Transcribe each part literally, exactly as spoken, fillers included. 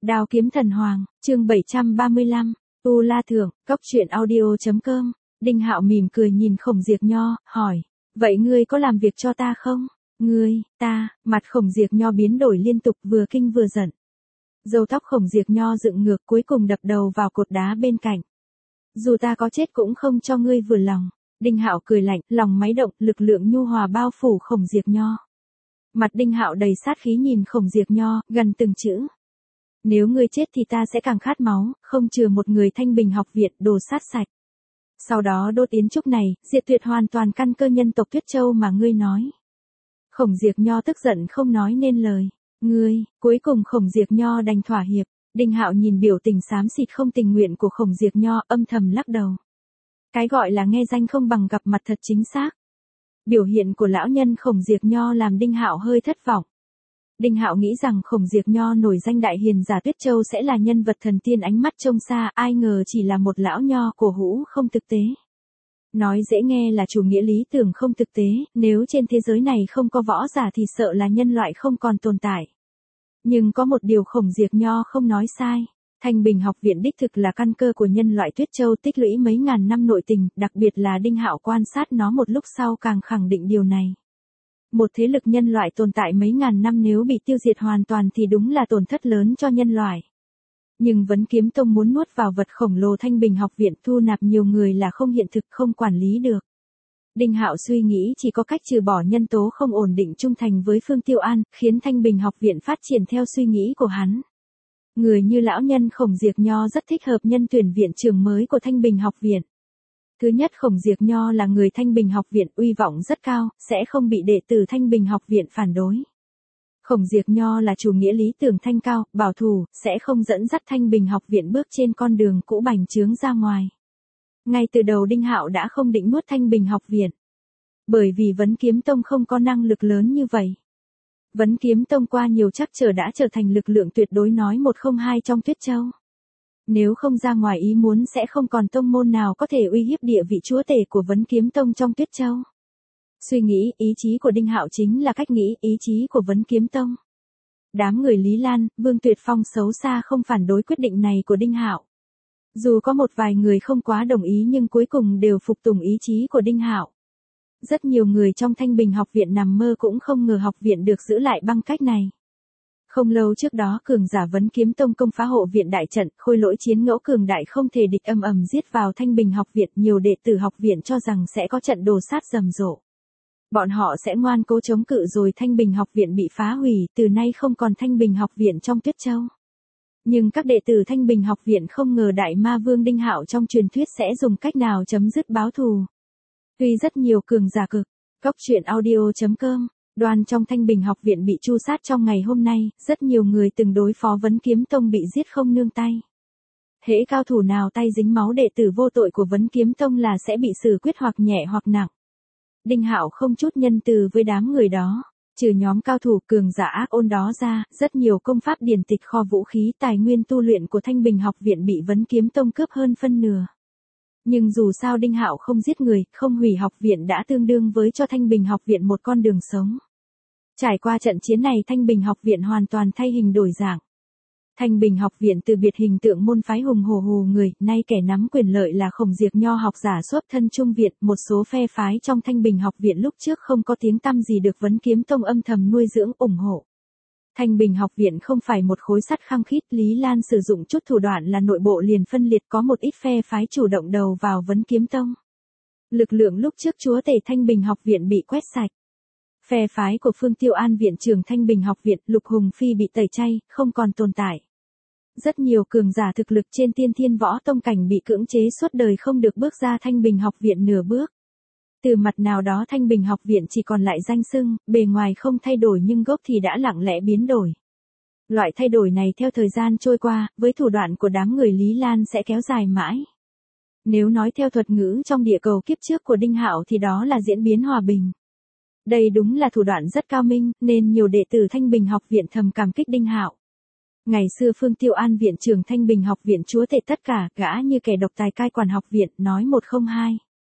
Đao kiếm thần hoàng, chương bảy trăm ba mươi lăm, U La Thượng, cốc truyện audio.com. Đinh Hạo mỉm cười nhìn Khổng Diệp Nho, hỏi, vậy ngươi có làm việc cho ta không? Ngươi, ta, mặt Khổng Diệp Nho biến đổi liên tục vừa kinh vừa giận. Râu tóc Khổng Diệp Nho dựng ngược cuối cùng đập đầu vào cột đá bên cạnh. Dù ta có chết cũng không cho ngươi vừa lòng. Đinh Hạo cười lạnh, lòng máy động, lực lượng nhu hòa bao phủ Khổng Diệp Nho. Mặt Đinh Hạo đầy sát khí nhìn Khổng Diệp Nho, gần từng chữ. Nếu ngươi chết thì ta sẽ càng khát máu, không chừa một người Thanh Bình học viện đồ sát sạch. Sau đó đốt yến trúc này, diệt tuyệt hoàn toàn căn cơ nhân tộc Tuyết Châu mà ngươi nói. Khổng Diệp Nho tức giận không nói nên lời. Ngươi, cuối cùng Khổng Diệp Nho đành thỏa hiệp. Đinh Hạo nhìn biểu tình xám xịt không tình nguyện của Khổng Diệp Nho, âm thầm lắc đầu. Cái gọi là nghe danh không bằng gặp mặt thật chính xác. Biểu hiện của lão nhân Khổng Diệp Nho làm Đinh Hạo hơi thất vọng. Đinh Hạo nghĩ rằng Khổng Diệp Nho nổi danh đại hiền giả Tuyết Châu sẽ là nhân vật thần tiên ánh mắt trông xa, ai ngờ chỉ là một lão nho cổ hũ không thực tế. Nói dễ nghe là chủ nghĩa lý tưởng không thực tế, nếu trên thế giới này không có võ giả thì sợ là nhân loại không còn tồn tại. Nhưng có một điều Khổng Diệp Nho không nói sai. Thanh Bình học viện đích thực là căn cơ của nhân loại Tuyết Châu tích lũy mấy ngàn năm nội tình, đặc biệt là Đinh Hạo quan sát nó một lúc sau càng khẳng định điều này. Một thế lực nhân loại tồn tại mấy ngàn năm nếu bị tiêu diệt hoàn toàn thì đúng là tổn thất lớn cho nhân loại. Nhưng Vấn Kiếm Tông muốn nuốt vào vật khổng lồ Thanh Bình học viện thu nạp nhiều người là không hiện thực không quản lý được. Đinh Hạo suy nghĩ chỉ có cách trừ bỏ nhân tố không ổn định trung thành với Phương Tiêu An, khiến Thanh Bình học viện phát triển theo suy nghĩ của hắn. Người như lão nhân Khổng Diệp Nho rất thích hợp nhân tuyển viện trưởng mới của Thanh Bình học viện. Thứ nhất, Khổng Diệp Nho là người Thanh Bình học viện uy vọng rất cao, sẽ không bị đệ tử Thanh Bình học viện phản đối. Khổng Diệp Nho là chủ nghĩa lý tưởng thanh cao, bảo thủ, sẽ không dẫn dắt Thanh Bình học viện bước trên con đường cũ bành trướng ra ngoài. Ngay từ đầu Đinh Hạo đã không định nuốt Thanh Bình học viện. Bởi vì Vấn Kiếm Tông không có năng lực lớn như vậy. Vấn Kiếm Tông qua nhiều trắc trở đã trở thành lực lượng tuyệt đối nói một không hai trong Tuyết Châu. Nếu không ra ngoài ý muốn sẽ không còn tông môn nào có thể uy hiếp địa vị chúa tể của Vấn Kiếm Tông trong Tuyết Châu. Suy nghĩ, ý chí của Đinh Hạo chính là cách nghĩ, ý chí của Vấn Kiếm Tông. Đám người Lý Lan, Vương Tuyệt Phong xấu xa không phản đối quyết định này của Đinh Hạo. Dù có một vài người không quá đồng ý nhưng cuối cùng đều phục tùng ý chí của Đinh Hạo. Rất nhiều người trong Thanh Bình học viện nằm mơ cũng không ngờ học viện được giữ lại bằng cách này. Không lâu trước đó cường giả Vấn Kiếm Tông công phá hộ viện đại trận, khôi lỗi chiến ngẫu cường đại không thể địch âm ầm giết vào Thanh Bình học viện, nhiều đệ tử học viện cho rằng sẽ có trận đồ sát rầm rộ. Bọn họ sẽ ngoan cố chống cự rồi Thanh Bình học viện bị phá hủy, từ nay không còn Thanh Bình học viện trong Tuyết Châu. Nhưng các đệ tử Thanh Bình học viện không ngờ đại ma vương Đinh Hạo trong truyền thuyết sẽ dùng cách nào chấm dứt báo thù. Tuy rất nhiều cường giả cực, cốc truyện audio.com, đoàn trong Thanh Bình học viện bị tru sát trong ngày hôm nay, rất nhiều người từng đối phó Vấn Kiếm Tông bị giết không nương tay. Hễ cao thủ nào tay dính máu đệ tử vô tội của Vấn Kiếm Tông là sẽ bị xử quyết hoặc nhẹ hoặc nặng. Đinh Hạo không chút nhân từ với đám người đó. Trừ nhóm cao thủ cường giả ác ôn đó ra, rất nhiều công pháp điển tịch kho vũ khí tài nguyên tu luyện của Thanh Bình học viện bị Vấn Kiếm Tông cướp hơn phân nửa. Nhưng dù sao Đinh Hạo không giết người, không hủy học viện đã tương đương với cho Thanh Bình học viện một con đường sống. Trải qua trận chiến này Thanh Bình học viện hoàn toàn thay hình đổi dạng. Thanh Bình học viện từ biệt hình tượng môn phái hùng hổ hù người, nay kẻ nắm quyền lợi là Khổng Diệp Nho học giả xuất thân Trung Viện, một số phe phái trong Thanh Bình học viện lúc trước không có tiếng tăm gì được Vấn Kiếm Tông âm thầm nuôi dưỡng ủng hộ. Thanh Bình học viện không phải một khối sắt khăng khít, Lý Lan sử dụng chút thủ đoạn là nội bộ liền phân liệt, có một ít phe phái chủ động đầu vào Vấn Kiếm Tông. Lực lượng lúc trước chúa tể Thanh Bình học viện bị quét sạch. Phe phái của Phương Tiêu An viện trưởng Thanh Bình học viện, Lục Hùng Phi bị tẩy chay, không còn tồn tại. Rất nhiều cường giả thực lực trên tiên thiên võ tông cảnh bị cưỡng chế suốt đời không được bước ra Thanh Bình học viện nửa bước. Từ mặt nào đó Thanh Bình học viện chỉ còn lại danh xưng, bề ngoài không thay đổi nhưng gốc thì đã lặng lẽ biến đổi. Loại thay đổi này theo thời gian trôi qua, với thủ đoạn của đám người Lý Lan sẽ kéo dài mãi. Nếu nói theo thuật ngữ trong địa cầu kiếp trước của Đinh Hạo thì đó là diễn biến hòa bình. Đây đúng là thủ đoạn rất cao minh, nên nhiều đệ tử Thanh Bình học viện thầm cảm kích Đinh Hạo. Ngày xưa Phương Tiêu An viện trưởng Thanh Bình học viện chúa tể tất cả, gã như kẻ độc tài cai quản học viện, nói một không hai.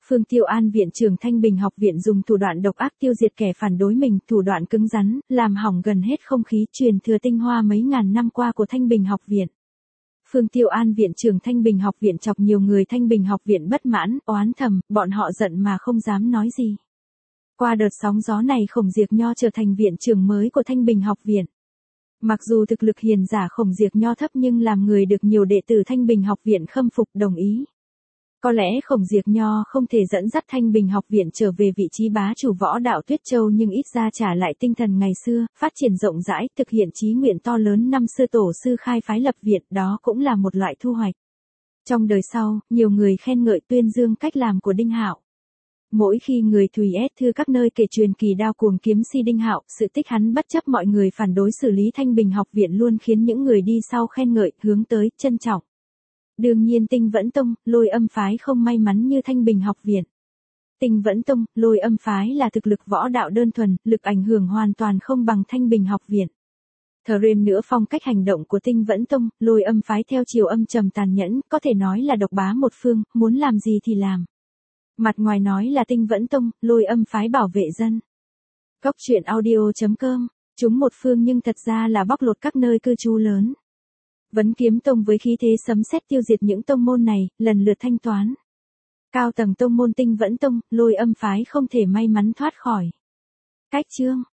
Phương Tiêu An viện trưởng Thanh Bình học viện dùng thủ đoạn độc ác tiêu diệt kẻ phản đối mình, thủ đoạn cứng rắn, làm hỏng gần hết không khí truyền thừa tinh hoa mấy ngàn năm qua của Thanh Bình học viện. Phương Tiêu An viện trưởng Thanh Bình học viện chọc nhiều người Thanh Bình học viện bất mãn, oán thầm, bọn họ giận mà không dám nói gì. Qua đợt sóng gió này Khổng Diệt Nho trở thành viện trưởng mới của Thanh Bình học viện. Mặc dù thực lực hiền giả Khổng Diệt Nho thấp nhưng làm người được nhiều đệ tử Thanh Bình học viện khâm phục đồng ý. Có lẽ Khổng Diệt Nho không thể dẫn dắt Thanh Bình học viện trở về vị trí bá chủ võ đạo Tuyết Châu nhưng ít ra trả lại tinh thần ngày xưa, phát triển rộng rãi, thực hiện chí nguyện to lớn năm xưa tổ sư khai phái lập viện, đó cũng là một loại thu hoạch. Trong đời sau, nhiều người khen ngợi tuyên dương cách làm của Đinh Hạo. Mỗi khi người Thùy ép thư các nơi kể truyền kỳ đao cuồng kiếm si Đinh Hạo, sự tích hắn bất chấp mọi người phản đối xử lý Thanh Bình học viện luôn khiến những người đi sau khen ngợi, hướng tới, trân trọng. Đương nhiên Tinh Vẫn Tông, Lôi Âm phái không may mắn như Thanh Bình học viện. Tinh Vẫn Tông, Lôi Âm phái là thực lực võ đạo đơn thuần, lực ảnh hưởng hoàn toàn không bằng Thanh Bình học viện. Thờ rêm nữa phong cách hành động của Tinh Vẫn Tông, Lôi Âm phái theo chiều âm trầm tàn nhẫn, có thể nói là độc bá một phương, muốn làm gì thì làm. Mặt ngoài nói là Tinh Vẫn Tông, Lôi Âm phái bảo vệ dân. Góc truyện audio chấm com, chúng một phương nhưng thật ra là bóc lột các nơi cư trú lớn. Vấn Kiếm Tông với khí thế sấm sét tiêu diệt những tông môn này, lần lượt thanh toán. Cao tầng tông môn Tinh Vẫn Tông, Lôi Âm phái không thể may mắn thoát khỏi. Cách chương